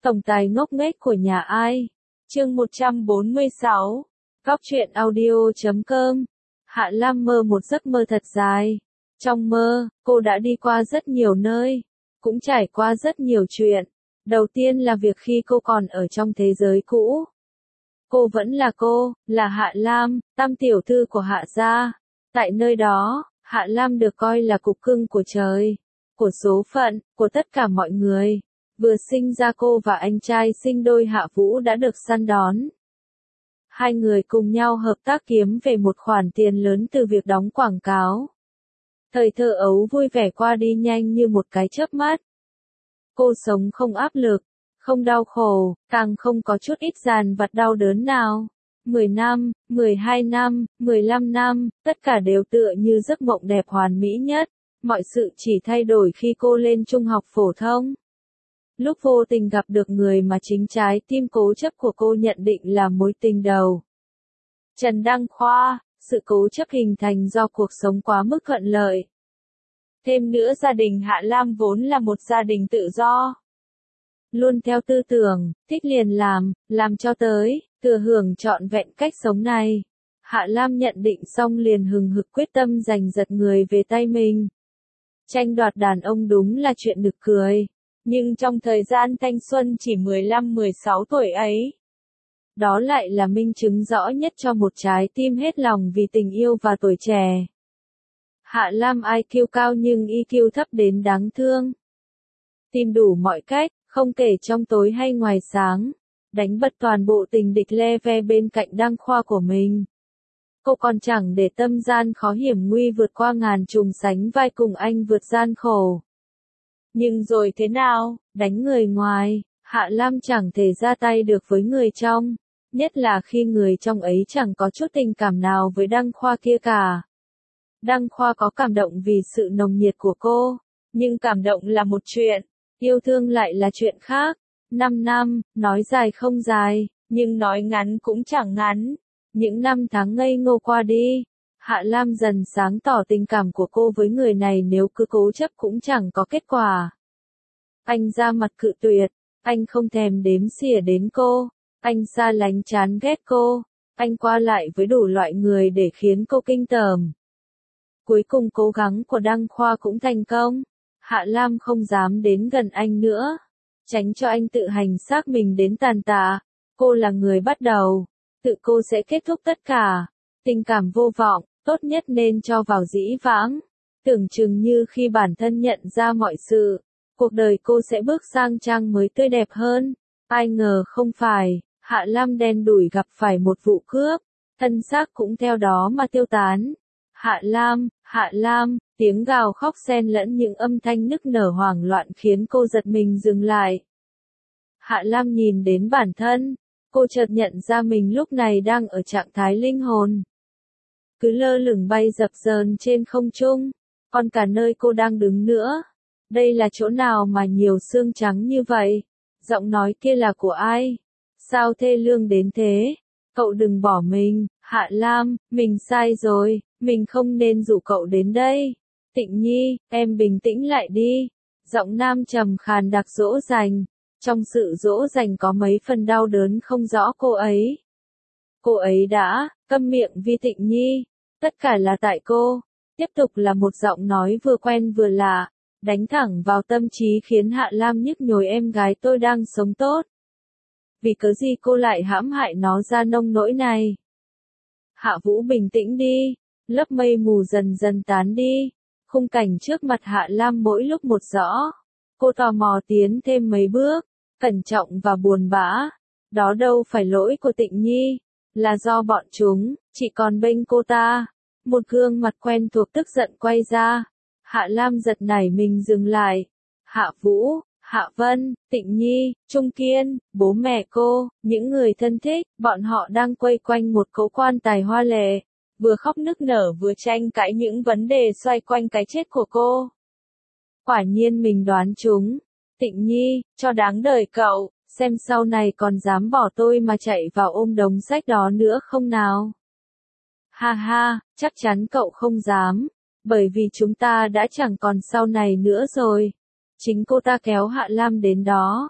Tổng tài ngốc nghếch của nhà ai? Chương 146. Góc truyện audio.com. Hạ Lam mơ một giấc mơ thật dài. Trong mơ, cô đã đi qua rất nhiều nơi, cũng trải qua rất nhiều chuyện. Đầu tiên là việc khi cô còn ở trong thế giới cũ. Cô vẫn là cô, là Hạ Lam, tam tiểu thư của Hạ gia. Tại nơi đó, Hạ Lam được coi là cục cưng của trời, của số phận, của tất cả mọi người. Vừa sinh ra cô và anh trai sinh đôi Hạ Vũ đã được săn đón. Hai người cùng nhau hợp tác kiếm về một khoản tiền lớn từ việc đóng quảng cáo. Thời thơ ấu vui vẻ qua đi nhanh như một cái chớp mắt. Cô sống không áp lực, không đau khổ, càng không có chút ít dằn vặt đau đớn nào. 10 năm, 12 năm, 15 năm, tất cả đều tựa như giấc mộng đẹp hoàn mỹ nhất. Mọi sự chỉ thay đổi khi cô lên trung học phổ thông. Lúc vô tình gặp được người mà chính trái tim cố chấp của cô nhận định là mối tình đầu. Trần Đăng Khoa, sự cố chấp hình thành do cuộc sống quá mức thuận lợi. Thêm nữa gia đình Hạ Lam vốn là một gia đình tự do. Luôn theo tư tưởng, thích liền làm cho tới, thừa hưởng trọn vẹn cách sống này. Hạ Lam nhận định xong liền hừng hực quyết tâm giành giật người về tay mình. Tranh đoạt đàn ông đúng là chuyện nực cười. Nhưng trong thời gian thanh xuân chỉ 15-16 tuổi ấy, đó lại là minh chứng rõ nhất cho một trái tim hết lòng vì tình yêu và tuổi trẻ. Hạ Lam IQ cao nhưng EQ thấp đến đáng thương. Tìm đủ mọi cách, không kể trong tối hay ngoài sáng, đánh bật toàn bộ tình địch le ve bên cạnh Đăng Khoa của mình. Cô còn chẳng để tâm gian khó hiểm nguy vượt qua ngàn trùng sánh vai cùng anh vượt gian khổ. Nhưng rồi thế nào, đánh người ngoài, Hạ Lam chẳng thể ra tay được với người trong, nhất là khi người trong ấy chẳng có chút tình cảm nào với Đăng Khoa kia cả. Đăng Khoa có cảm động vì sự nồng nhiệt của cô, nhưng cảm động là một chuyện, yêu thương lại là chuyện khác. 5 năm, nói dài không dài, nhưng nói ngắn cũng chẳng ngắn. Những năm tháng ngây ngô qua đi, Hạ Lam dần sáng tỏ tình cảm của cô với người này nếu cứ cố chấp cũng chẳng có kết quả. Anh ra mặt cự tuyệt, anh không thèm đếm xỉa đến cô, anh xa lánh chán ghét cô, anh qua lại với đủ loại người để khiến cô kinh tởm. Cuối cùng cố gắng của Đăng Khoa cũng thành công, Hạ Lam không dám đến gần anh nữa, tránh cho anh tự hành xác mình đến tàn tạ. Cô là người bắt đầu, tự cô sẽ kết thúc tất cả. Tình cảm vô vọng, tốt nhất nên cho vào dĩ vãng. Tưởng chừng như khi bản thân nhận ra mọi sự, cuộc đời cô sẽ bước sang trang mới tươi đẹp hơn. Ai ngờ không phải, Hạ Lam đen đủi gặp phải một vụ cướp, thân xác cũng theo đó mà tiêu tán. Hạ Lam, tiếng gào khóc xen lẫn những âm thanh nức nở hoảng loạn khiến cô giật mình dừng lại. Hạ Lam nhìn đến bản thân, cô chợt nhận ra mình lúc này đang ở trạng thái linh hồn. Cứ lơ lửng bay dập dờn trên không trung, còn cả nơi cô đang đứng nữa. Đây là chỗ nào mà nhiều xương trắng như vậy? Giọng nói kia là của ai? Sao thê lương đến thế? Cậu đừng bỏ mình, Hạ Lam, mình sai rồi, mình không nên dụ cậu đến đây. Tịnh Nhi, em bình tĩnh lại đi. Giọng nam trầm khàn đặc dỗ dành. Trong sự dỗ dành có mấy phần đau đớn không rõ cô ấy. Cô ấy đã, câm miệng Vi Tịnh Nhi. Tất cả là tại cô. Tiếp tục là một giọng nói vừa quen vừa lạ, đánh thẳng vào tâm trí khiến Hạ Lam nhức nhối em gái tôi đang sống tốt. Vì cớ gì cô lại hãm hại nó ra nông nỗi này? Hạ Vũ bình tĩnh đi, lớp mây mù dần dần tán đi, khung cảnh trước mặt Hạ Lam mỗi lúc một rõ. Cô tò mò tiến thêm mấy bước, cẩn trọng và buồn bã. Đó đâu phải lỗi của Tịnh Nhi, là do bọn chúng, chỉ còn bênh cô ta. Một gương mặt quen thuộc tức giận quay ra. Hạ Lam giật nảy mình dừng lại. Hạ Vũ, Hạ Vân, Tịnh Nhi, Trung Kiên, bố mẹ cô, những người thân thích, bọn họ đang quây quanh một cỗ quan tài hoa lệ, vừa khóc nức nở vừa tranh cãi những vấn đề xoay quanh cái chết của cô. Quả nhiên mình đoán chúng. Tịnh Nhi, cho đáng đời cậu, xem sau này còn dám bỏ tôi mà chạy vào ôm đống sách đó nữa không nào? Ha ha, chắc chắn cậu không dám, bởi vì chúng ta đã chẳng còn sau này nữa rồi. Chính cô ta kéo Hạ Lam đến đó,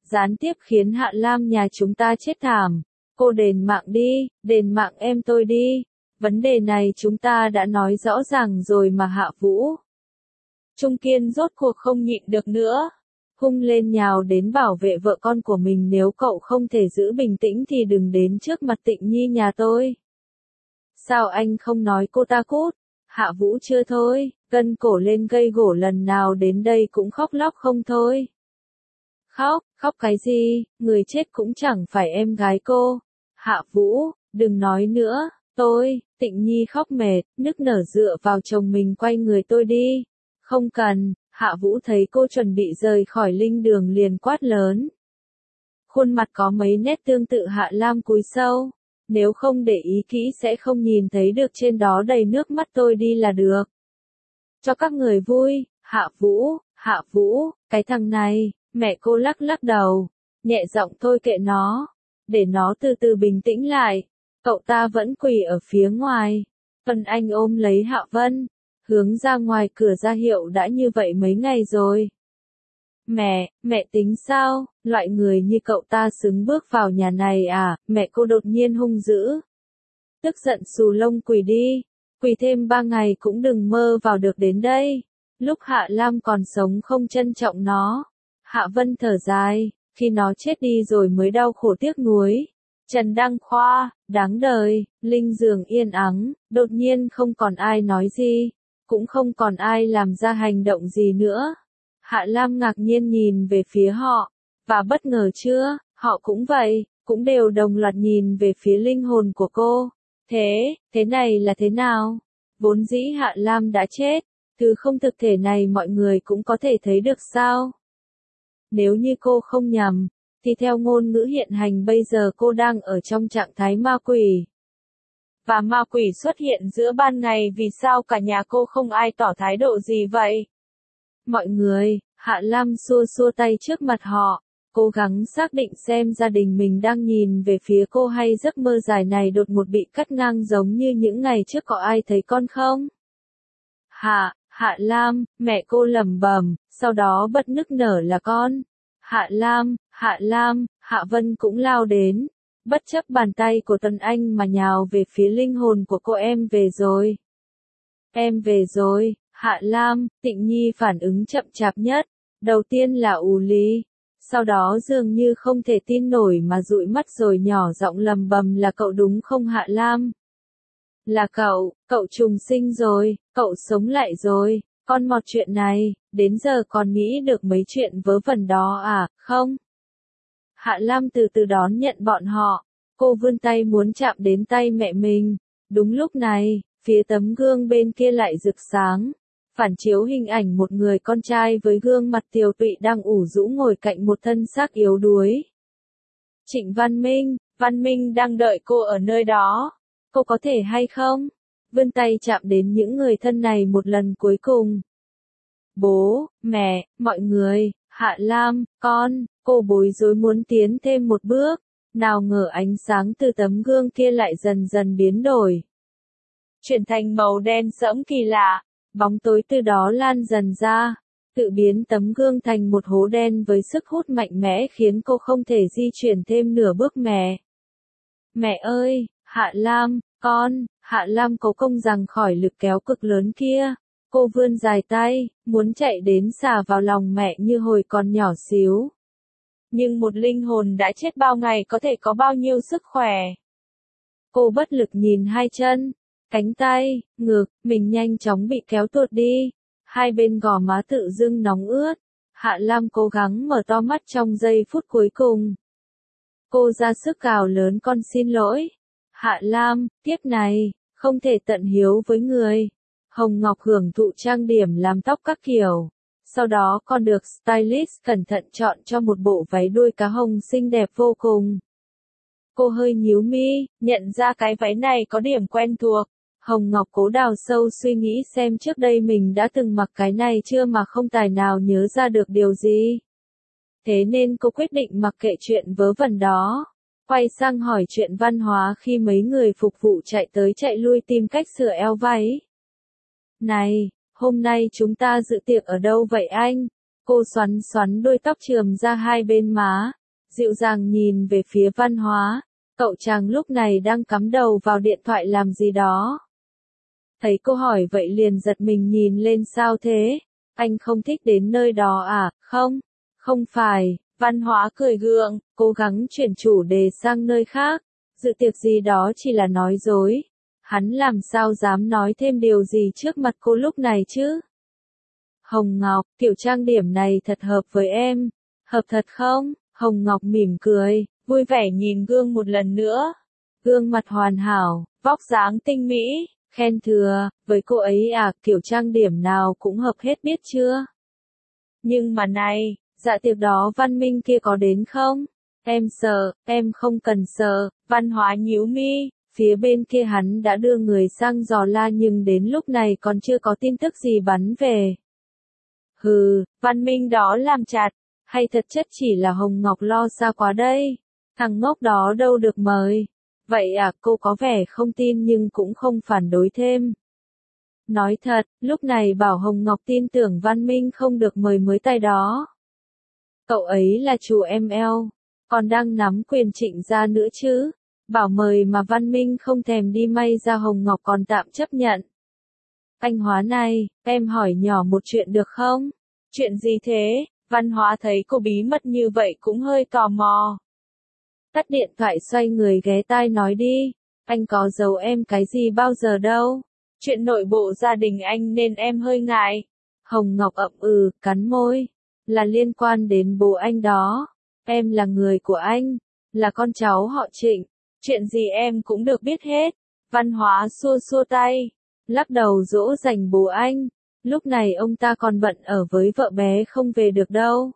gián tiếp khiến Hạ Lam nhà chúng ta chết thảm. Cô đền mạng đi, đền mạng em tôi đi. Vấn đề này chúng ta đã nói rõ ràng rồi mà Hạ Vũ. Trung Kiên rốt cuộc không nhịn được nữa. Hung lên nhào đến bảo vệ vợ con của mình, nếu cậu không thể giữ bình tĩnh thì đừng đến trước mặt Tịnh Nhi nhà tôi. Sao anh không nói cô ta cút? Hạ Vũ chưa thôi, cân cổ lên cây gỗ, lần nào đến đây cũng khóc lóc không thôi. Khóc cái gì, người chết cũng chẳng phải em gái cô. Hạ Vũ, đừng nói nữa, Tịnh Nhi khóc mệt, nức nở dựa vào chồng mình, quay người tôi đi. Không cần. Hạ Vũ thấy cô chuẩn bị rời khỏi linh đường liền quát lớn. Khuôn mặt có mấy nét tương tự, Hạ Lam cúi sâu. Nếu không để ý kỹ sẽ không nhìn thấy được, trên đó đầy nước mắt, tôi đi là được. Cho các người vui. Hạ Vũ, cái thằng này. Mẹ cô lắc lắc đầu, nhẹ giọng, thôi kệ nó, để nó từ từ bình tĩnh lại. Cậu ta vẫn quỳ ở phía ngoài. Vân Anh ôm lấy Hạ Vân, hướng ra ngoài cửa ra hiệu đã như vậy mấy ngày rồi. Mẹ tính sao, loại người như cậu ta xứng bước vào nhà này à? Mẹ cô đột nhiên hung dữ. Tức giận xù lông, quỳ đi, quỳ thêm 3 ngày cũng đừng mơ vào được đến đây. Lúc Hạ Lam còn sống không trân trọng nó. Hạ Vân thở dài, khi nó chết đi rồi mới đau khổ tiếc nuối. Trần Đăng Khoa, đáng đời. Linh giường yên ắng, đột nhiên không còn ai nói gì, cũng không còn ai làm ra hành động gì nữa. Hạ Lam ngạc nhiên nhìn về phía họ, và bất ngờ chưa, họ cũng vậy, cũng đều đồng loạt nhìn về phía linh hồn của cô. Thế này là thế nào? Vốn dĩ Hạ Lam đã chết, thứ không thực thể này mọi người cũng có thể thấy được sao? Nếu như cô không nhầm, thì theo ngôn ngữ hiện hành bây giờ cô đang ở trong trạng thái ma quỷ. Và ma quỷ xuất hiện giữa ban ngày, vì sao cả nhà cô không ai tỏ thái độ gì vậy? Mọi người, Hạ Lam xua xua tay trước mặt họ, cố gắng xác định xem gia đình mình đang nhìn về phía cô hay giấc mơ dài này đột ngột bị cắt ngang giống như những ngày trước, có ai thấy con không? Hạ Lam, mẹ cô lẩm bẩm, sau đó bật nức nở, là con. Hạ Lam, Hạ Vân cũng lao đến, bất chấp bàn tay của Tuấn Anh mà nhào về phía linh hồn của cô. Em về rồi. Em về rồi. Hạ Lam, Tịnh Nhi phản ứng chậm chạp nhất, đầu tiên là ù lì, sau đó dường như không thể tin nổi mà dụi mắt rồi nhỏ giọng lầm bầm, là cậu đúng không Hạ Lam? Là cậu trùng sinh rồi, cậu sống lại rồi, con mọt chuyện này, đến giờ còn nghĩ được mấy chuyện vớ vẩn đó à, không? Hạ Lam từ từ đón nhận bọn họ, cô vươn tay muốn chạm đến tay mẹ mình, đúng lúc này, phía tấm gương bên kia lại rực sáng, phản chiếu hình ảnh một người con trai với gương mặt tiều tụy đang ủ rũ ngồi cạnh một thân xác yếu đuối. Trịnh Văn Minh đang đợi cô ở nơi đó, cô có thể hay không? Vươn tay chạm đến những người thân này một lần cuối cùng. Bố, mẹ, mọi người, Hạ Lam, cô bối rối muốn tiến thêm một bước, nào ngờ ánh sáng từ tấm gương kia lại dần dần biến đổi. Chuyển thành màu đen sẫm kỳ lạ, bóng tối từ đó lan dần ra, tự biến tấm gương thành một hố đen với sức hút mạnh mẽ khiến cô không thể di chuyển thêm nửa bước. Mẹ ơi, Hạ Lam, Hạ Lam cố công giằng khỏi lực kéo cực lớn kia. Cô vươn dài tay, muốn chạy đến xà vào lòng mẹ như hồi còn nhỏ xíu. Nhưng một linh hồn đã chết bao ngày có thể có bao nhiêu sức khỏe. Cô bất lực nhìn hai chân, cánh tay, ngực, mình nhanh chóng bị kéo tuột đi. Hai bên gò má tự dưng nóng ướt. Hạ Lam cố gắng mở to mắt trong giây phút cuối cùng. Cô ra sức gào lớn, con xin lỗi. Hạ Lam, tiếp này, không thể tận hiếu với người. Hồng Ngọc hưởng thụ trang điểm làm tóc các kiểu. Sau đó còn được stylist cẩn thận chọn cho một bộ váy đuôi cá hồng xinh đẹp vô cùng. Cô hơi nhíu mi, nhận ra cái váy này có điểm quen thuộc. Hồng Ngọc cố đào sâu suy nghĩ xem trước đây mình đã từng mặc cái này chưa mà không tài nào nhớ ra được điều gì. Thế nên cô quyết định mặc kệ chuyện vớ vẩn đó. Quay sang hỏi chuyện văn hóa khi mấy người phục vụ chạy tới chạy lui tìm cách sửa eo váy. Này, hôm nay chúng ta dự tiệc ở đâu vậy anh? Cô xoắn xoắn đuôi tóc chườm ra hai bên má, dịu dàng nhìn về phía Văn Hóa. Cậu chàng lúc này đang cắm đầu vào điện thoại làm gì đó. Thấy cô hỏi vậy liền giật mình nhìn lên, sao thế? Anh không thích đến nơi đó à? Không, không phải. Văn Hóa cười gượng, cố gắng chuyển chủ đề sang nơi khác. Dự tiệc gì đó chỉ là nói dối. Hắn làm sao dám nói thêm điều gì trước mặt cô lúc này chứ? Hồng Ngọc, kiểu trang điểm này thật hợp với em. Hợp thật không? Hồng Ngọc mỉm cười, vui vẻ nhìn gương một lần nữa. Gương mặt hoàn hảo, vóc dáng tinh mỹ, khen thừa, với cô ấy à, kiểu trang điểm nào cũng hợp hết biết chưa? Nhưng mà này, dạ tiệc đó Văn Minh kia có đến không? Em sợ, em không cần sợ. Văn Hóa nhíu mi, phía bên kia hắn đã đưa người sang dò la nhưng đến lúc này còn chưa có tin tức gì bắn về. Hừ, Văn Minh đó làm chặt, hay thật chất chỉ là Hồng Ngọc lo xa quá đây? Thằng ngốc đó đâu được mời. Vậy à, cô có vẻ không tin nhưng cũng không phản đối thêm. Nói thật, lúc này bảo Hồng Ngọc tin tưởng Văn Minh không được mời mới tay đó. Cậu ấy là chủ ML, còn đang nắm quyền Trịnh gia nữa chứ. Bảo mời mà Văn Minh không thèm đi, may ra Hồng Ngọc còn tạm chấp nhận. Anh Hóa này, em hỏi nhỏ một chuyện được không? Chuyện gì thế? Văn Hóa thấy cô bí mật như vậy cũng hơi tò mò. Tắt điện thoại xoay người ghé tai nói đi. Anh có giấu em cái gì bao giờ đâu. Chuyện nội bộ gia đình anh nên em hơi ngại. Hồng Ngọc ậm ừ, cắn môi. Là liên quan đến bố anh đó. Em là người của anh. Là con cháu họ Trịnh. Chuyện gì em cũng được biết hết. Văn Hóa xua xua tay. Lắc đầu dỗ dành bố anh. Lúc này ông ta còn bận ở với vợ bé không về được đâu.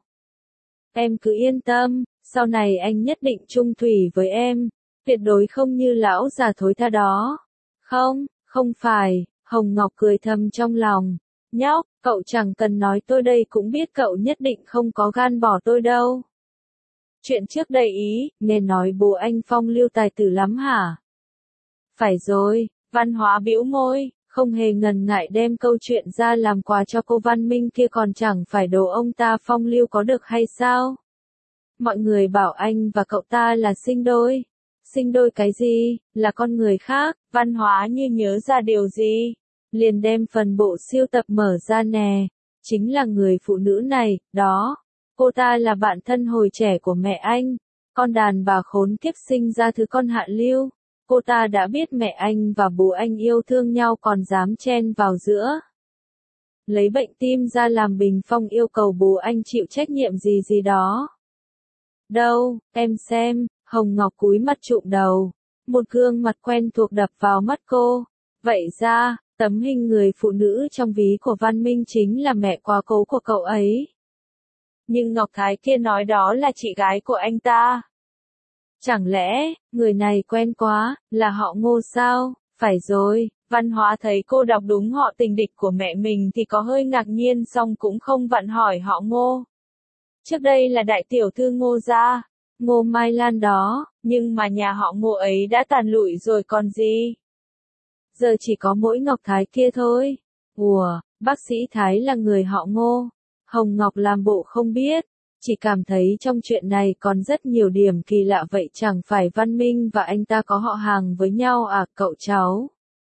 Em cứ yên tâm, sau này anh nhất định trung thủy với em. Tuyệt đối không như lão già thối tha đó. Không, không phải, Hồng Ngọc cười thầm trong lòng. Nhóc, cậu chẳng cần nói, tôi đây cũng biết cậu nhất định không có gan bỏ tôi đâu. Chuyện trước đây ý, nghe nói bố anh phong lưu tài tử lắm hả? Phải rồi, Văn Hóa bĩu môi, không hề ngần ngại đem câu chuyện ra làm quà cho cô Văn Minh kia, còn chẳng phải đồ ông ta phong lưu có được hay sao? Mọi người bảo anh và cậu ta là sinh đôi. Sinh đôi cái gì, là con người khác. Văn Hóa như nhớ ra điều gì, liền đem phần bộ sưu tập mở ra nè. Chính là người phụ nữ này, đó. Cô ta là bạn thân hồi trẻ của mẹ anh. Con đàn bà khốn kiếp sinh ra thứ con hạ lưu. Cô ta đã biết mẹ anh và bố anh yêu thương nhau còn dám chen vào giữa. Lấy bệnh tim ra làm bình phong, yêu cầu bố anh chịu trách nhiệm gì gì đó. Đâu, em xem. Hồng Ngọc cúi mặt trụm đầu. Một gương mặt quen thuộc đập vào mắt cô. Vậy ra, tấm hình người phụ nữ trong ví của Văn Minh chính là mẹ quá cố của cậu ấy. Nhưng Ngọc Thái kia nói đó là chị gái của anh ta. Chẳng lẽ, người này quen quá, là họ Ngô sao? Phải rồi, Văn Hóa thấy cô đọc đúng họ tình địch của mẹ mình thì có hơi ngạc nhiên, song cũng không vặn hỏi họ Ngô. Trước đây là đại tiểu thư Ngô gia, Ngô Mai Lan đó, nhưng mà nhà họ Ngô ấy đã tàn lụi rồi còn gì. Giờ chỉ có mỗi Ngọc Thái kia thôi. Ủa, bác sĩ Thái là người họ Ngô. Hồng Ngọc làm bộ không biết, chỉ cảm thấy trong chuyện này còn rất nhiều điểm kỳ lạ. Vậy chẳng phải Văn Minh và anh ta có họ hàng với nhau à, cậu cháu?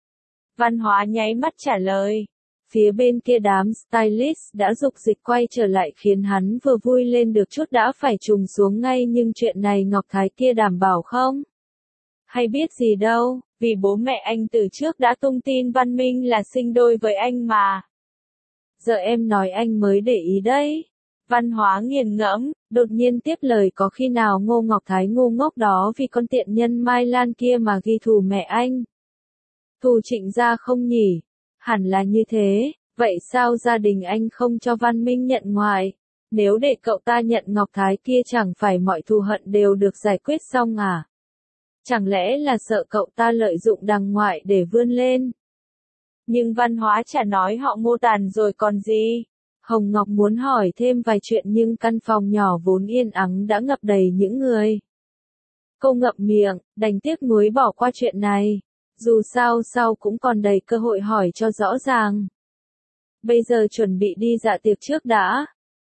Văn Hóa nháy mắt trả lời. Phía bên kia đám stylist đã dục dịch quay trở lại khiến hắn vừa vui lên được chút đã phải trùng xuống ngay. Nhưng chuyện này Ngọc Thái kia đảm bảo không? Hay biết gì đâu, vì bố mẹ anh từ trước đã tung tin Văn Minh là sinh đôi với anh mà. Giờ em nói anh mới để ý đấy. Văn Hóa nghiền ngẫm, đột nhiên tiếp lời, có khi nào Ngô Ngọc Thái ngu ngốc đó vì con tiện nhân Mai Lan kia mà ghi thù mẹ anh? Thù Trịnh gia không nhỉ? Hẳn là như thế, vậy sao gia đình anh không cho Văn Minh nhận ngoại? Nếu để cậu ta nhận Ngọc Thái kia chẳng phải mọi thù hận đều được giải quyết xong à? Chẳng lẽ là sợ cậu ta lợi dụng đằng ngoại để vươn lên? Nhưng Văn Hóa chả nói họ Ngô tàn rồi còn gì. Hồng Ngọc muốn hỏi thêm vài chuyện nhưng căn phòng nhỏ vốn yên ắng đã ngập đầy những người. Cô ngậm miệng, đành tiếc nuối bỏ qua chuyện này. Dù sao sau cũng còn đầy cơ hội hỏi cho rõ ràng. Bây giờ chuẩn bị đi dạ tiệc trước đã.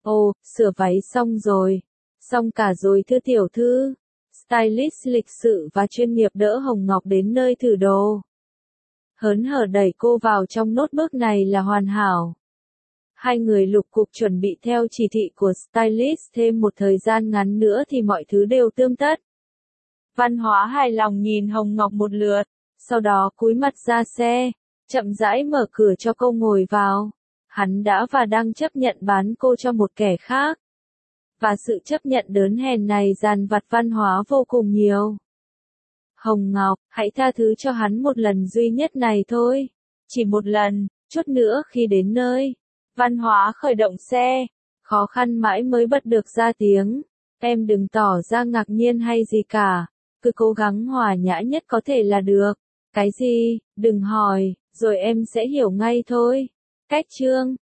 Ồ, sửa váy xong rồi. Xong cả rồi thưa tiểu thư. Stylist lịch sự và chuyên nghiệp đỡ Hồng Ngọc đến nơi thử đồ. Hớn hở đẩy cô vào trong, nốt bước này là hoàn hảo. Hai người lục cục chuẩn bị theo chỉ thị của stylist, thêm một thời gian ngắn nữa thì mọi thứ đều tươm tất. Văn Hóa hài lòng nhìn Hồng Ngọc một lượt, sau đó cúi mặt ra xe, chậm rãi mở cửa cho cô ngồi vào. Hắn đã và đang chấp nhận bán cô cho một kẻ khác. Và sự chấp nhận đớn hèn này dằn vặt Văn Hóa vô cùng nhiều. Hồng Ngọc, hãy tha thứ cho hắn một lần duy nhất này thôi. Chỉ một lần, chút nữa khi đến nơi. Văn Hóa khởi động xe, khó khăn mãi mới bật được ra tiếng. Em đừng tỏ ra ngạc nhiên hay gì cả, cứ cố gắng hòa nhã nhất có thể là được. Cái gì, đừng hỏi, rồi em sẽ hiểu ngay thôi. Cách chương